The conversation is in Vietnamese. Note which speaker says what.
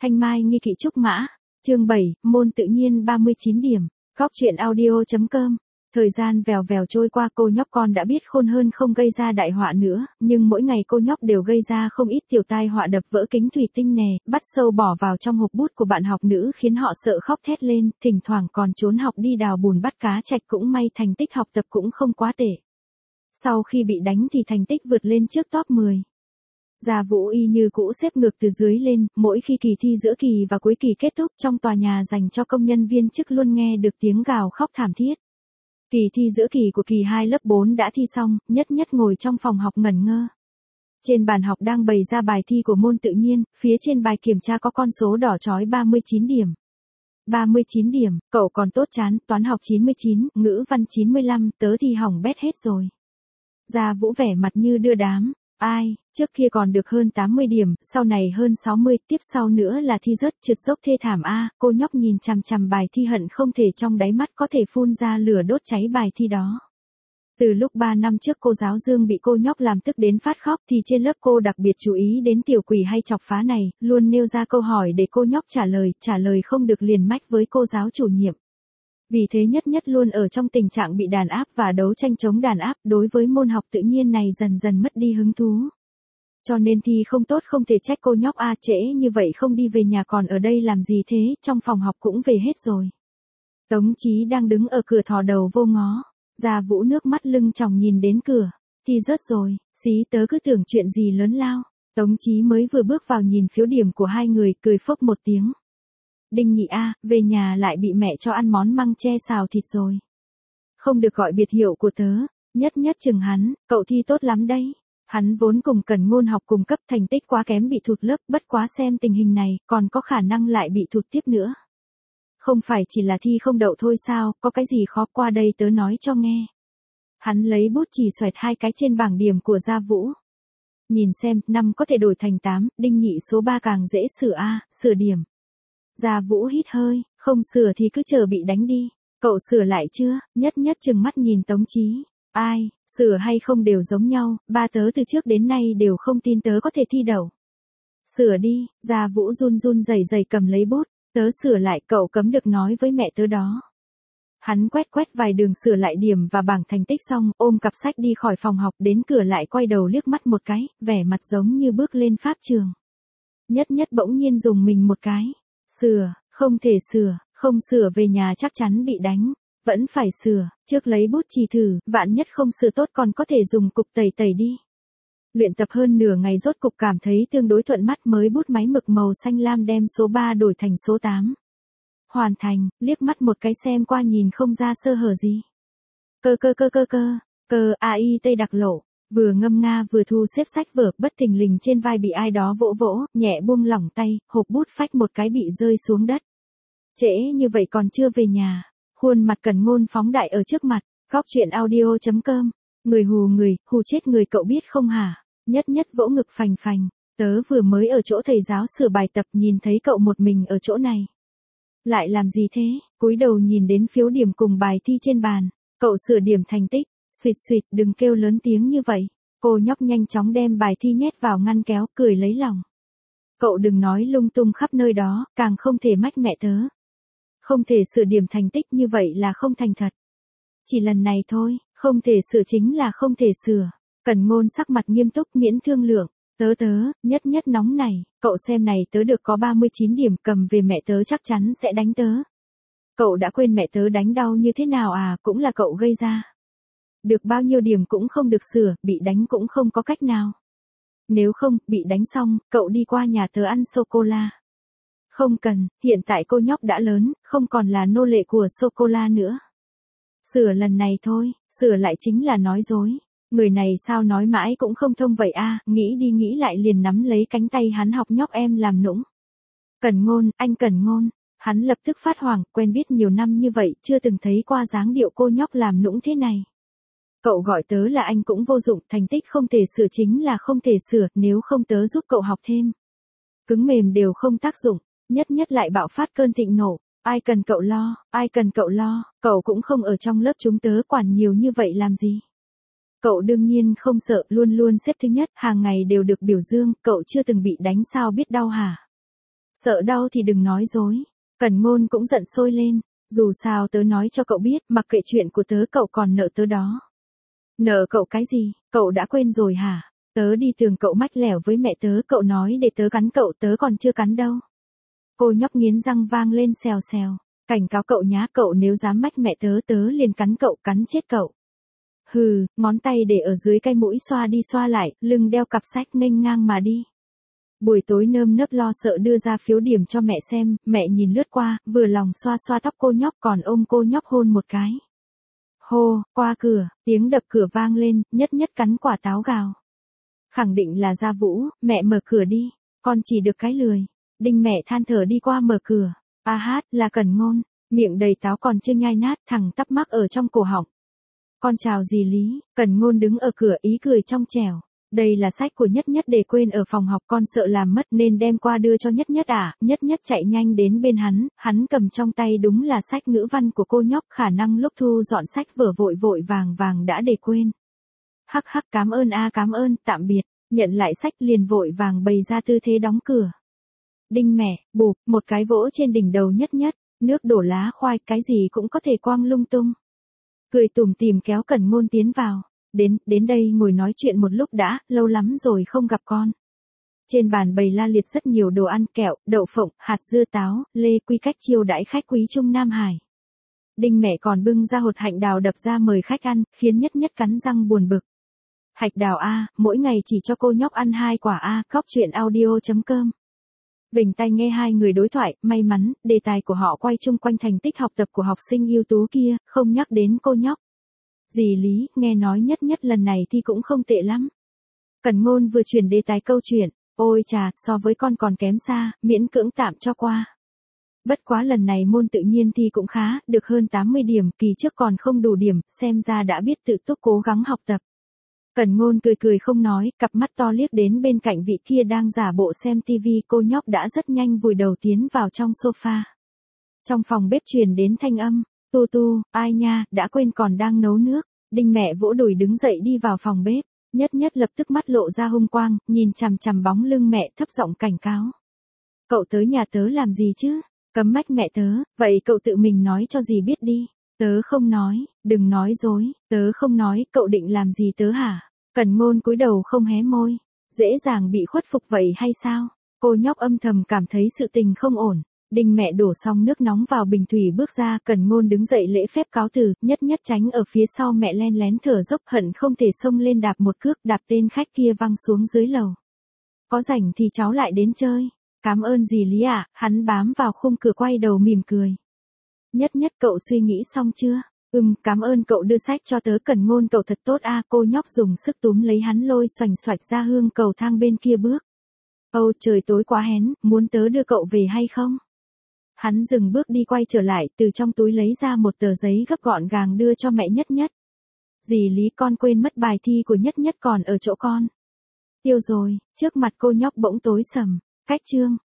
Speaker 1: Thanh Mai nghi kỵ trúc mã. Chương 7, môn tự nhiên 39 điểm. Góc truyện audio.com. Thời gian vèo vèo trôi qua, cô nhóc con đã biết khôn hơn không gây ra đại họa nữa, nhưng mỗi ngày cô nhóc đều gây ra không ít tiểu tai họa, đập vỡ kính thủy tinh nè, bắt sâu bỏ vào trong hộp bút của bạn học nữ khiến họ sợ khóc thét lên, thỉnh thoảng còn trốn học đi đào bùn bắt cá trạch, cũng may thành tích học tập cũng không quá tệ. Sau khi bị đánh thì thành tích vượt lên trước top 10. Gia Vũ y như cũ xếp ngược từ dưới lên, mỗi khi kỳ thi giữa kỳ và cuối kỳ kết thúc, trong tòa nhà dành cho công nhân viên chức luôn nghe được tiếng gào khóc thảm thiết. Kỳ thi giữa kỳ của kỳ 2 lớp 4 đã thi xong, Nhất Nhất ngồi trong phòng học ngẩn ngơ. Trên bàn học đang bày ra bài thi của môn tự nhiên, phía trên bài kiểm tra có con số đỏ chói 39 điểm. 39 điểm, cậu còn tốt chán, toán học 99, ngữ văn 95, tớ thì hỏng bét hết rồi. Gia Vũ vẻ mặt như đưa đám. Ai, trước kia còn được hơn 80 điểm, sau này hơn 60, tiếp sau nữa là thi rớt, trượt dốc thê thảm a. Cô nhóc nhìn chằm chằm bài thi hận không thể trong đáy mắt có thể phun ra lửa đốt cháy bài thi đó. Từ lúc 3 năm trước cô giáo Dương bị cô nhóc làm tức đến phát khóc thì trên lớp cô đặc biệt chú ý đến tiểu quỷ hay chọc phá này, luôn nêu ra câu hỏi để cô nhóc trả lời không được liền mách với cô giáo chủ nhiệm. Vì thế Nhất Nhất luôn ở trong tình trạng bị đàn áp và đấu tranh chống đàn áp, đối với môn học tự nhiên này dần dần mất đi hứng thú. Cho nên thi không tốt không thể trách cô nhóc a, trễ như vậy không đi về nhà còn ở đây làm gì thế, trong phòng học cũng về hết rồi. Tống Chí đang đứng ở cửa thò đầu vô ngó, Gia Vũ nước mắt lưng tròng nhìn đến cửa, thi rớt rồi, xí tớ cứ tưởng chuyện gì lớn lao. Tống Chí mới vừa bước vào nhìn phiếu điểm của hai người, cười phốc một tiếng. Đinh Nhị a, về nhà lại bị mẹ cho ăn món măng tre xào thịt rồi. Không được gọi biệt hiệu của tớ. Nhất Nhất chừng hắn, cậu thi tốt lắm đấy. Hắn vốn cùng Cần Ngôn học cùng cấp, thành tích quá kém bị thụt lớp, bất quá xem tình hình này, còn có khả năng lại bị thụt tiếp nữa. Không phải chỉ là thi không đậu thôi sao, có cái gì khó, qua đây tớ nói cho nghe. Hắn lấy bút chỉ xoẹt 2 cái trên bảng điểm của Gia Vũ. Nhìn xem, 5 có thể đổi thành 8, Đinh Nhị số 3 càng dễ sửa a, sửa điểm. Gia Vũ hít hơi, không sửa thì cứ chờ bị đánh đi. Cậu sửa lại chưa? Nhất Nhất chừng mắt nhìn Tống Chí. Ai, sửa hay không đều giống nhau, ba tớ từ trước đến nay đều không tin tớ có thể thi đậu. Sửa đi, Gia Vũ run run rẩy rẩy cầm lấy bút, tớ sửa lại, cậu cấm được nói với mẹ tớ đó. Hắn quét vài đường sửa lại điểm và bảng thành tích xong, ôm cặp sách đi khỏi phòng học, đến cửa lại quay đầu liếc mắt một cái, vẻ mặt giống như bước lên pháp trường. Nhất Nhất bỗng nhiên dùng mình một cái. Sửa, không thể sửa, không sửa về nhà chắc chắn bị đánh. Vẫn phải sửa, trước lấy bút chì thử, vạn nhất không sửa tốt còn có thể dùng cục tẩy đi. Luyện tập hơn nửa ngày rốt cục cảm thấy tương đối thuận mắt, mới bút máy mực màu xanh lam đem số 3 đổi thành số 8. Hoàn thành, liếc mắt một cái xem qua nhìn không ra sơ hở gì. Cơ AI tây đặc lộ, vừa ngâm nga vừa thu xếp sách vở, bất thình lình trên vai bị ai đó vỗ, nhẹ buông lỏng tay, hộp bút phách một cái bị rơi xuống đất. Trễ như vậy còn chưa về nhà. Khuôn mặt Cần Ngôn phóng đại ở trước mặt, góc truyện audio.com. Người, hù chết người cậu biết không hả? Nhất Nhất vỗ ngực phành phành, tớ vừa mới ở chỗ thầy giáo sửa bài tập nhìn thấy cậu một mình ở chỗ này. Lại làm gì thế? Cúi đầu nhìn đến phiếu điểm cùng bài thi trên bàn, cậu sửa điểm thành tích, suýt, đừng kêu lớn tiếng như vậy. Cô nhóc nhanh chóng đem bài thi nhét vào ngăn kéo, cười lấy lòng. Cậu đừng nói lung tung khắp nơi đó, càng không thể mách mẹ tớ. Không thể sửa điểm thành tích như vậy là không thành thật. Chỉ lần này thôi, không thể sửa chính là không thể sửa. Cần Ngôn sắc mặt nghiêm túc miễn thương lượng. Tớ, Nhất Nhất nóng này, cậu xem này, tớ được có 39 điểm, cầm về mẹ tớ chắc chắn sẽ đánh tớ. Cậu đã quên mẹ tớ đánh đau như thế nào à, cũng là cậu gây ra. Được bao nhiêu điểm cũng không được sửa, bị đánh cũng không có cách nào. Nếu không, bị đánh xong, cậu đi qua nhà tớ ăn sô-cô-la. Không cần, hiện tại cô nhóc đã lớn, không còn là nô lệ của sô-cô-la nữa. Sửa lần này thôi, sửa lại chính là nói dối. Người này sao nói mãi cũng không thông vậy a, nghĩ đi nghĩ lại liền nắm lấy cánh tay hắn, học nhóc em làm nũng. Cần Ngôn, anh Cần Ngôn. Hắn lập tức phát hoảng, quen biết nhiều năm như vậy, chưa từng thấy qua dáng điệu cô nhóc làm nũng thế này. Cậu gọi tớ là anh cũng vô dụng, thành tích không thể sửa chính là không thể sửa, nếu không tớ giúp cậu học thêm. Cứng mềm đều không tác dụng. Nhất Nhất lại bạo phát cơn thịnh nộ. Ai cần cậu lo, cậu cũng không ở trong lớp chúng tớ quản nhiều như vậy làm gì. Cậu đương nhiên không sợ, luôn luôn xếp thứ nhất, hàng ngày đều được biểu dương, cậu chưa từng bị đánh sao biết đau hả? Sợ đau thì đừng nói dối. Cẩn Ngôn cũng giận sôi lên. Dù sao tớ nói cho cậu biết, mặc kệ chuyện của tớ cậu còn nợ tớ đó. Nợ cậu cái gì, cậu đã quên rồi hả? Tớ đi tường cậu mách lẻo với mẹ tớ, cậu nói để tớ cắn cậu, tớ còn chưa cắn đâu. Cô nhóc nghiến răng vang lên xèo xèo. Cảnh cáo cậu nhá, cậu nếu dám mách mẹ tớ, tớ liền cắn cậu, cắn chết cậu. Hừ, ngón tay để ở dưới cái mũi xoa đi xoa lại, lưng đeo cặp sách nghênh ngang mà đi. Buổi tối nơm nớp lo sợ đưa ra phiếu điểm cho mẹ xem, mẹ nhìn lướt qua, vừa lòng xoa xoa tóc cô nhóc còn ôm cô nhóc hôn một cái. Hô, qua cửa, tiếng đập cửa vang lên, Nhất Nhất cắn quả táo gào. Khẳng định là Gia Vũ, mẹ mở cửa đi, con chỉ được cái lười. Đinh mẹ than thở đi qua mở cửa. A hát, là Cẩn Ngôn, miệng đầy táo còn chưa nhai nát, thẳng tắp mắc ở trong cổ họng. Con chào dì Lý, Cẩn Ngôn đứng ở cửa ý cười trong trẻo. Đây là sách của Nhất Nhất để quên ở phòng học, con sợ làm mất nên đem qua đưa cho Nhất Nhất à. Nhất Nhất chạy nhanh đến bên hắn cầm trong tay đúng là sách ngữ văn của cô nhóc, khả năng lúc thu dọn sách vở vội vội vàng đã để quên. Hắc hắc, cảm ơn a, cảm ơn, tạm biệt, nhận lại sách liền vội vàng bày ra tư thế đóng cửa. Đinh mẹ, bụp, một cái vỗ trên đỉnh đầu Nhất Nhất, nước đổ lá khoai, cái gì cũng có thể quang lung tung. Cười tủm tỉm kéo Cẩn Ngôn tiến vào. Đến đây ngồi nói chuyện một lúc đã, lâu lắm rồi không gặp con. Trên bàn bày la liệt rất nhiều đồ ăn, kẹo, đậu phộng, hạt dưa táo, lê quy cách chiêu đãi khách quý Trung Nam Hải. Đinh mẹ còn bưng ra hột hạnh đào đập ra mời khách ăn, khiến Nhất Nhất cắn răng buồn bực. Hạch đào a, mỗi ngày chỉ cho cô nhóc ăn 2 quả a. Khóc chuyện audio.com. Vểnh tai nghe hai người đối thoại, may mắn, đề tài của họ quay chung quanh thành tích học tập của học sinh ưu tú kia, không nhắc đến cô nhóc. Dì Lý, nghe nói Nhất Nhất lần này thì cũng không tệ lắm. Cẩn Ngôn vừa chuyển đề tài câu chuyện, ôi chà, so với con còn kém xa, miễn cưỡng tạm cho qua. Bất quá lần này môn tự nhiên thi cũng khá, được hơn 80 điểm, kỳ trước còn không đủ điểm, xem ra đã biết tự túc cố gắng học tập. Cẩn Ngôn cười không nói, cặp mắt to liếc đến bên cạnh vị kia đang giả bộ xem tivi, cô nhóc đã rất nhanh vùi đầu tiến vào trong sofa. Trong phòng bếp truyền đến thanh âm, tu, ai nha, đã quên còn đang nấu nước. Đinh mẹ vỗ đùi đứng dậy đi vào phòng bếp, Nhất Nhất lập tức mắt lộ ra hung quang, nhìn chằm chằm bóng lưng mẹ thấp giọng cảnh cáo. Cậu tới nhà tớ làm gì chứ? Cấm mách mẹ tớ, vậy cậu tự mình nói cho dì biết đi. Tớ không nói, đừng nói dối, tớ không nói, cậu định làm gì tớ hả? Cẩn Ngôn cúi đầu không hé môi, dễ dàng bị khuất phục vậy hay sao? Cô nhóc âm thầm cảm thấy sự tình không ổn. Đinh mẹ đổ xong nước nóng vào bình thủy bước ra, Cẩn Ngôn đứng dậy lễ phép cáo từ, Nhất Nhất tránh ở phía sau mẹ len lén thở dốc, hận không thể xông lên đạp một cước, đạp tên khách kia văng xuống dưới lầu. Có rảnh thì cháu lại đến chơi. Cảm ơn dì Lý ạ, hắn bám vào khung cửa quay đầu mỉm cười. Nhất Nhất, cậu suy nghĩ xong chưa? Cảm ơn cậu đưa sách cho tớ. Cẩn Ngôn cậu thật tốt a. Cô nhóc dùng sức túm lấy hắn lôi xoành xoạch ra hương cầu thang bên kia bước. Âu trời tối quá hén, muốn tớ đưa cậu về hay không? Hắn dừng bước đi quay trở lại, từ trong túi lấy ra một tờ giấy gấp gọn gàng đưa cho mẹ Nhất Nhất. Dì Lý, con quên mất bài thi của Nhất Nhất còn ở chỗ con. Tiêu rồi, trước mặt cô nhóc bỗng tối sầm. Cách chương.